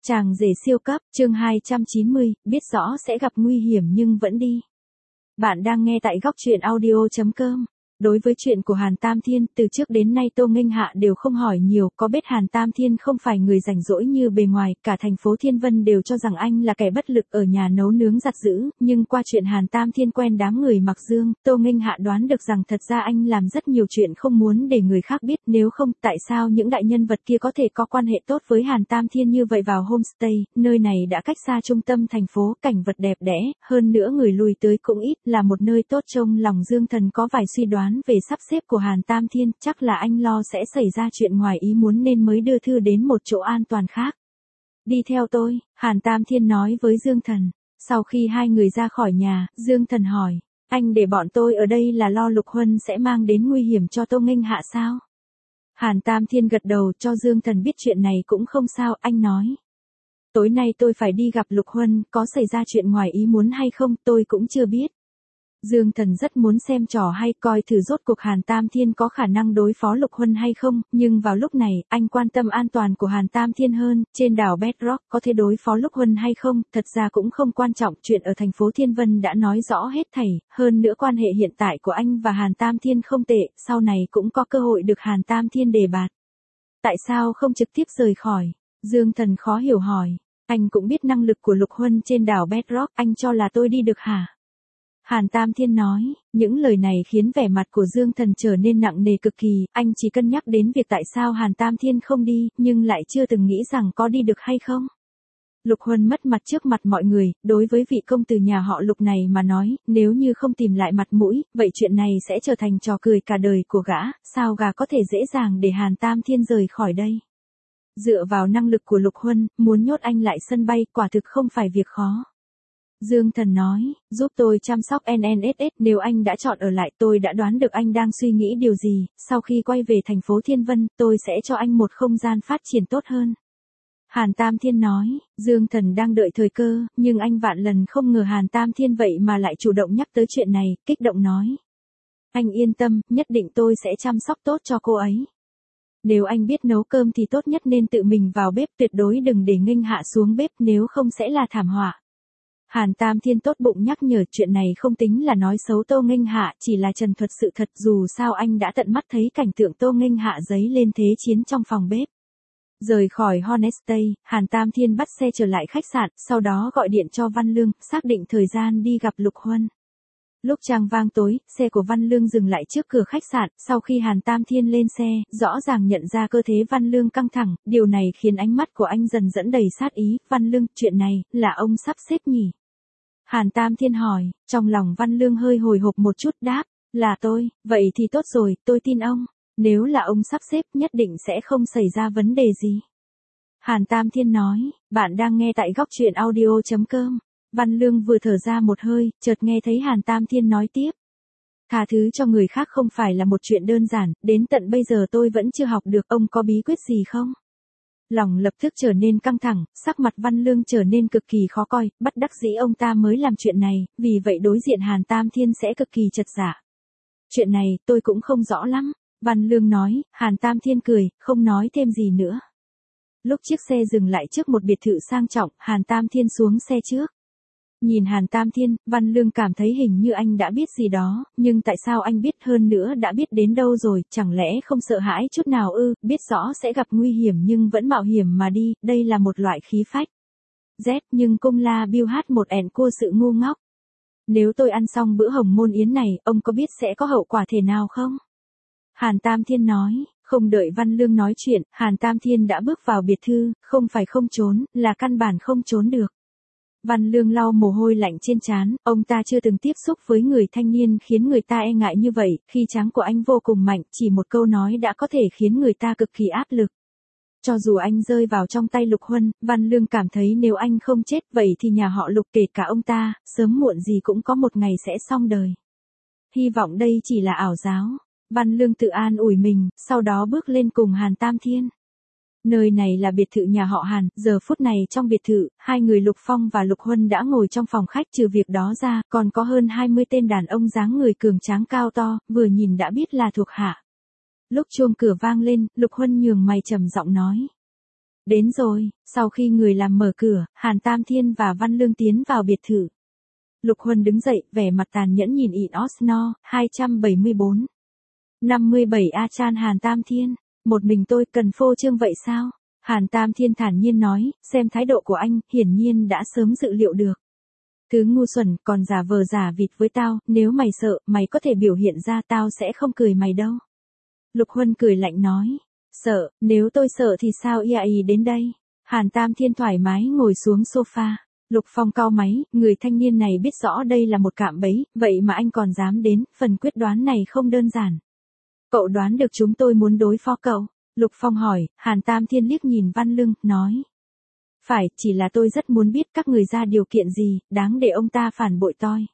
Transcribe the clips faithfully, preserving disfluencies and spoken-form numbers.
Chàng rể siêu cấp, chương hai trăm chín mươi, biết rõ sẽ gặp nguy hiểm nhưng vẫn đi. Bạn đang nghe tại góc truyện audio chấm com. Đối với chuyện của Hàn Tam Thiên, từ trước đến nay Tô Nghênh Hạ đều không hỏi nhiều, có biết Hàn Tam Thiên không phải người rảnh rỗi như bề ngoài, cả thành phố Thiên Vân đều cho rằng anh là kẻ bất lực ở nhà nấu nướng giặt giũ, nhưng qua chuyện Hàn Tam Thiên quen đám người mặc dương, Tô Nghênh Hạ đoán được rằng thật ra anh làm rất nhiều chuyện không muốn để người khác biết, nếu không, tại sao những đại nhân vật kia có thể có quan hệ tốt với Hàn Tam Thiên như vậy vào homestay, nơi này đã cách xa trung tâm thành phố, cảnh vật đẹp đẽ, hơn nữa người lui tới cũng ít, là một nơi tốt trông lòng Dương Thần có vài suy đoán về sắp xếp của Hàn Tam Thiên, chắc là anh lo sẽ xảy ra chuyện ngoài ý muốn nên mới đưa thư đến một chỗ an toàn khác. Đi theo tôi, Hàn Tam Thiên nói với Dương Thần. Sau khi hai người ra khỏi nhà, Dương Thần hỏi, anh để bọn tôi ở đây là lo Lục Huân sẽ mang đến nguy hiểm cho Tô Nghênh Hạ sao? Hàn Tam Thiên gật đầu cho Dương Thần biết chuyện này cũng không sao, anh nói. Tối nay tôi phải đi gặp Lục Huân, có xảy ra chuyện ngoài ý muốn hay không tôi cũng chưa biết. Dương Thần rất muốn xem trò hay coi thử rốt cuộc Hàn Tam Thiên có khả năng đối phó Lục Huân hay không, nhưng vào lúc này, anh quan tâm an toàn của Hàn Tam Thiên hơn, trên đảo Bedrock có thể đối phó Lục Huân hay không, thật ra cũng không quan trọng, chuyện ở thành phố Thiên Vân đã nói rõ hết thảy, hơn nữa quan hệ hiện tại của anh và Hàn Tam Thiên không tệ, sau này cũng có cơ hội được Hàn Tam Thiên đề bạt. Tại sao không trực tiếp rời khỏi? Dương Thần khó hiểu hỏi, anh cũng biết năng lực của Lục Huân trên đảo Bedrock, anh cho là tôi đi được hả? Hàn Tam Thiên nói, những lời này khiến vẻ mặt của Dương Thần trở nên nặng nề cực kỳ, anh chỉ cân nhắc đến việc tại sao Hàn Tam Thiên không đi, nhưng lại chưa từng nghĩ rằng có đi được hay không. Lục Huân mất mặt trước mặt mọi người, đối với vị công tử nhà họ Lục này mà nói, nếu như không tìm lại mặt mũi, vậy chuyện này sẽ trở thành trò cười cả đời của gã, sao gã có thể dễ dàng để Hàn Tam Thiên rời khỏi đây. Dựa vào năng lực của Lục Huân, muốn nhốt anh lại sân bay, quả thực không phải việc khó. Dương Thần nói, giúp tôi chăm sóc en en ét ét, nếu anh đã chọn ở lại tôi đã đoán được anh đang suy nghĩ điều gì, sau khi quay về thành phố Thiên Vân, tôi sẽ cho anh một không gian phát triển tốt hơn. Hàn Tam Thiên nói, Dương Thần đang đợi thời cơ, nhưng anh vạn lần không ngờ Hàn Tam Thiên vậy mà lại chủ động nhắc tới chuyện này, kích động nói. Anh yên tâm, nhất định tôi sẽ chăm sóc tốt cho cô ấy. Nếu anh biết nấu cơm thì tốt nhất nên tự mình vào bếp, tuyệt đối đừng để Nghênh Hạ xuống bếp nếu không sẽ là thảm họa. Hàn Tam Thiên tốt bụng nhắc nhở chuyện này không tính là nói xấu Tô Nghênh Hạ, chỉ là trần thuật sự thật, dù sao anh đã tận mắt thấy cảnh tượng Tô Nghênh Hạ giấy lên thế chiến trong phòng bếp. Rời khỏi Homestay, Hàn Tam Thiên bắt xe trở lại khách sạn, sau đó gọi điện cho Văn Lương, xác định thời gian đi gặp Lục Huân. Lúc chang vang tối, xe của Văn Lương dừng lại trước cửa khách sạn, sau khi Hàn Tam Thiên lên xe, rõ ràng nhận ra cơ thế Văn Lương căng thẳng, điều này khiến ánh mắt của anh dần dẫn đầy sát ý, Văn Lương, chuyện này, là ông sắp xếp nhỉ? Hàn Tam Thiên hỏi, trong lòng Văn Lương hơi hồi hộp một chút đáp, là tôi, vậy thì tốt rồi, tôi tin ông, nếu là ông sắp xếp nhất định sẽ không xảy ra vấn đề gì. Hàn Tam Thiên nói, bạn đang nghe tại góc truyện audio chấm com. Văn Lương vừa thở ra một hơi, chợt nghe thấy Hàn Tam Thiên nói tiếp. Tha thứ cho người khác không phải là một chuyện đơn giản, đến tận bây giờ tôi vẫn chưa học được, ông có bí quyết gì không? Lòng lập tức trở nên căng thẳng, sắc mặt Văn Lương trở nên cực kỳ khó coi, bất đắc dĩ ông ta mới làm chuyện này, vì vậy đối diện Hàn Tam Thiên sẽ cực kỳ chật dạ. Chuyện này, tôi cũng không rõ lắm, Văn Lương nói, Hàn Tam Thiên cười, không nói thêm gì nữa. Lúc chiếc xe dừng lại trước một biệt thự sang trọng, Hàn Tam Thiên xuống xe trước. Nhìn Hàn Tam Thiên, Văn Lương cảm thấy hình như anh đã biết gì đó, nhưng tại sao anh biết, hơn nữa đã biết đến đâu rồi, chẳng lẽ không sợ hãi chút nào ư, biết rõ sẽ gặp nguy hiểm nhưng vẫn mạo hiểm mà đi, đây là một loại khí phách. Z, nhưng cung la biêu hát một ẻn cua sự ngu ngốc. Nếu tôi ăn xong bữa hồng môn yến này, ông có biết sẽ có hậu quả thế nào không? Hàn Tam Thiên nói, không đợi Văn Lương nói chuyện, Hàn Tam Thiên đã bước vào biệt thự, không phải không trốn, là căn bản không trốn được. Văn Lương lau mồ hôi lạnh trên trán, ông ta chưa từng tiếp xúc với người thanh niên khiến người ta e ngại như vậy, khi tráng của anh vô cùng mạnh, chỉ một câu nói đã có thể khiến người ta cực kỳ áp lực. Cho dù anh rơi vào trong tay Lục Huân, Văn Lương cảm thấy nếu anh không chết vậy thì nhà họ Lục kể cả ông ta, sớm muộn gì cũng có một ngày sẽ xong đời. Hy vọng đây chỉ là ảo giác. Văn Lương tự an ủi mình, sau đó bước lên cùng Hàn Tam Thiên. Nơi này là biệt thự nhà họ Hàn, giờ phút này trong biệt thự, hai người Lục Phong và Lục Huân đã ngồi trong phòng khách, trừ việc đó ra, còn có hơn hai mươi tên đàn ông dáng người cường tráng cao to, vừa nhìn đã biết là thuộc hạ. Lúc chuông cửa vang lên, Lục Huân nhướng mày trầm giọng nói. Đến rồi, sau khi người làm mở cửa, Hàn Tam Thiên và Văn Lương tiến vào biệt thự. Lục Huân đứng dậy, vẻ mặt tàn nhẫn nhìn ị Osno, hai trăm bảy mươi bốn. năm mươi bảy A Chan Hàn Tam Thiên, một mình tôi cần phô trương vậy sao? Hàn Tam Thiên thản nhiên nói, xem thái độ của anh, hiển nhiên đã sớm dự liệu được. Thứ ngu xuẩn, còn giả vờ giả vịt với tao, nếu mày sợ, mày có thể biểu hiện ra tao sẽ không cười mày đâu. Lục Huân cười lạnh nói, sợ, nếu tôi sợ thì sao ia ý đến đây? Hàn Tam Thiên thoải mái ngồi xuống sofa. Lục Phong cau máy, người thanh niên này biết rõ đây là một cạm bẫy, vậy mà anh còn dám đến, phần quyết đoán này không đơn giản. Cậu đoán được chúng tôi muốn đối phó cậu? Lục Phong hỏi, Hàn Tam Thiên liếc nhìn Văn Lương, nói. Phải, chỉ là tôi rất muốn biết các người ra điều kiện gì, đáng để ông ta phản bội tôi.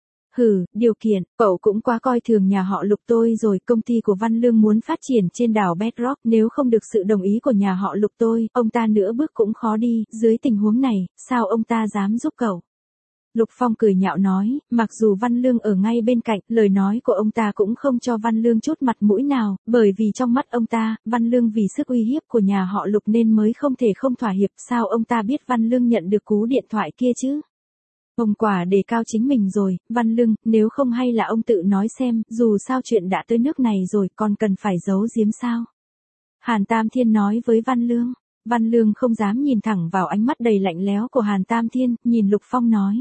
Hừ, điều kiện, cậu cũng quá coi thường nhà họ Lục tôi rồi, công ty của Văn Lương muốn phát triển trên đảo Bedrock, nếu không được sự đồng ý của nhà họ Lục tôi, ông ta nửa bước cũng khó đi, dưới tình huống này, sao ông ta dám giúp cậu? Lục Phong cười nhạo nói, mặc dù Văn Lương ở ngay bên cạnh, lời nói của ông ta cũng không cho Văn Lương chút mặt mũi nào, bởi vì trong mắt ông ta, Văn Lương vì sức uy hiếp của nhà họ Lục nên mới không thể không thỏa hiệp, sao ông ta biết Văn Lương nhận được cú điện thoại kia chứ? Ông quả đề cao chính mình rồi, Văn Lương, nếu không hay là ông tự nói xem, dù sao chuyện đã tới nước này rồi, còn cần phải giấu giếm sao? Hàn Tam Thiên nói với Văn Lương. Văn Lương không dám nhìn thẳng vào ánh mắt đầy lạnh lẽo của Hàn Tam Thiên, nhìn Lục Phong nói.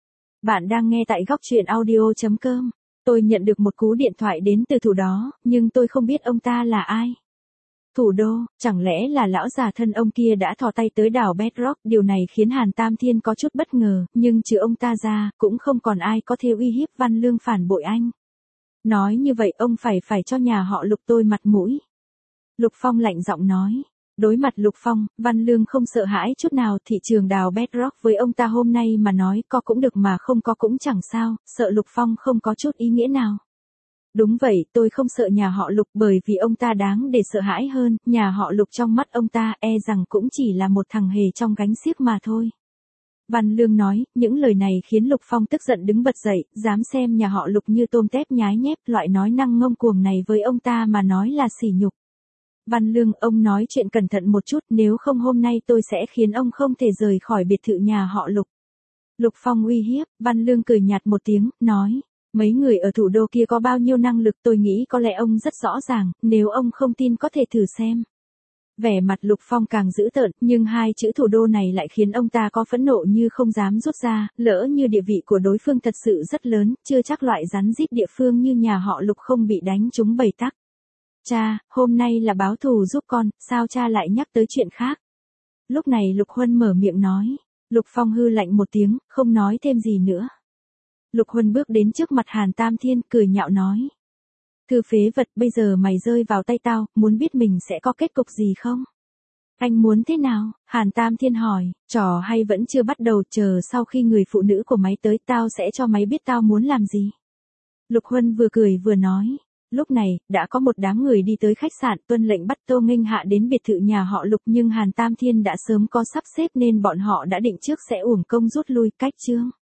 Bạn đang nghe tại góc truyện audio.com. Tôi nhận được một cú điện thoại đến từ thủ đó, nhưng tôi không biết ông ta là ai. Thủ đô, chẳng lẽ là lão già thân ông kia đã thò tay tới đảo Bedrock, điều này khiến Hàn Tam Thiên có chút bất ngờ, nhưng trừ ông ta ra, cũng không còn ai có thể uy hiếp Văn Lương phản bội anh. Nói như vậy ông phải phải cho nhà họ Lục tôi mặt mũi. Lục Phong lạnh giọng nói. Đối mặt Lục Phong, Văn Lương không sợ hãi chút nào, thị trường đào Bedrock với ông ta hôm nay mà nói có cũng được mà không có cũng chẳng sao, sợ Lục Phong không có chút ý nghĩa nào. Đúng vậy, tôi không sợ nhà họ Lục bởi vì ông ta đáng để sợ hãi hơn, nhà họ Lục trong mắt ông ta e rằng cũng chỉ là một thằng hề trong gánh xiếc mà thôi. Văn Lương nói, những lời này khiến Lục Phong tức giận đứng bật dậy, dám xem nhà họ Lục như tôm tép nhái nhép, loại nói năng ngông cuồng này với ông ta mà nói là sỉ nhục. Văn Lương, ông nói chuyện cẩn thận một chút, nếu không hôm nay tôi sẽ khiến ông không thể rời khỏi biệt thự nhà họ Lục. Lục Phong uy hiếp, Văn Lương cười nhạt một tiếng, nói, mấy người ở thủ đô kia có bao nhiêu năng lực tôi nghĩ có lẽ ông rất rõ ràng, nếu ông không tin có thể thử xem. Vẻ mặt Lục Phong càng dữ tợn, nhưng hai chữ thủ đô này lại khiến ông ta có phẫn nộ như không dám rút ra, lỡ như địa vị của đối phương thật sự rất lớn, chưa chắc loại rắn rít địa phương như nhà họ Lục không bị đánh trúng bầy tắc. Cha, hôm nay là báo thù giúp con, sao cha lại nhắc tới chuyện khác? Lúc này Lục Huân mở miệng nói. Lục Phong hư lạnh một tiếng, không nói thêm gì nữa. Lục Huân bước đến trước mặt Hàn Tam Thiên, cười nhạo nói. Thư phế vật, bây giờ mày rơi vào tay tao, muốn biết mình sẽ có kết cục gì không? Anh muốn thế nào? Hàn Tam Thiên hỏi, trò hay vẫn chưa bắt đầu, chờ sau khi người phụ nữ của mày tới tao sẽ cho mày biết tao muốn làm gì. Lục Huân vừa cười vừa nói. Lúc này, đã có một đám người đi tới khách sạn tuân lệnh bắt Tô Nghênh Hạ đến biệt thự nhà họ Lục nhưng Hàn Tam Thiên đã sớm có sắp xếp nên bọn họ đã định trước sẽ uổng công rút lui cách chương.